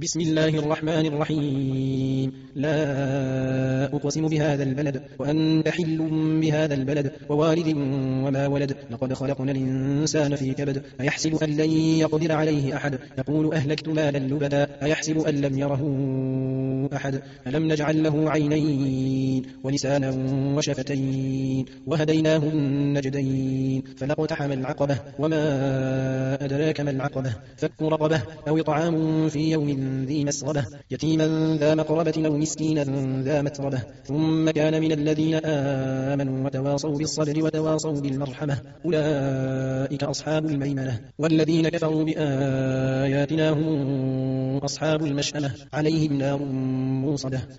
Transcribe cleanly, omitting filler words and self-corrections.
بسم الله الرحمن الرحيم. لا أقسم بهذا البلد وأنت حل بهذا البلد ووالد وما ولد. لقد خلقنا الإنسان في كبد. أيحسب أن لن يقدر عليه أحد. يقول أهلكت مالا لبدا. أيحسب أن لم يره أحد. ألم نجعل له عينين ولسانا وشفتين وهديناه النجدين. فلاقتحم العقبة وما أدراك ما العقبة. فك رقبة أو إطعام في يوم ذي مسغبة يتيما ذا مقربة أو مسكينا ذا متربة. ثم كان من الذين آمنوا وتواصوا بالصبر وتواصوا بالمرحمة أولئك أصحاب الميمنة. والذين كفروا بآياتنا هم أصحاب المشأمة عليهم نار موصدة.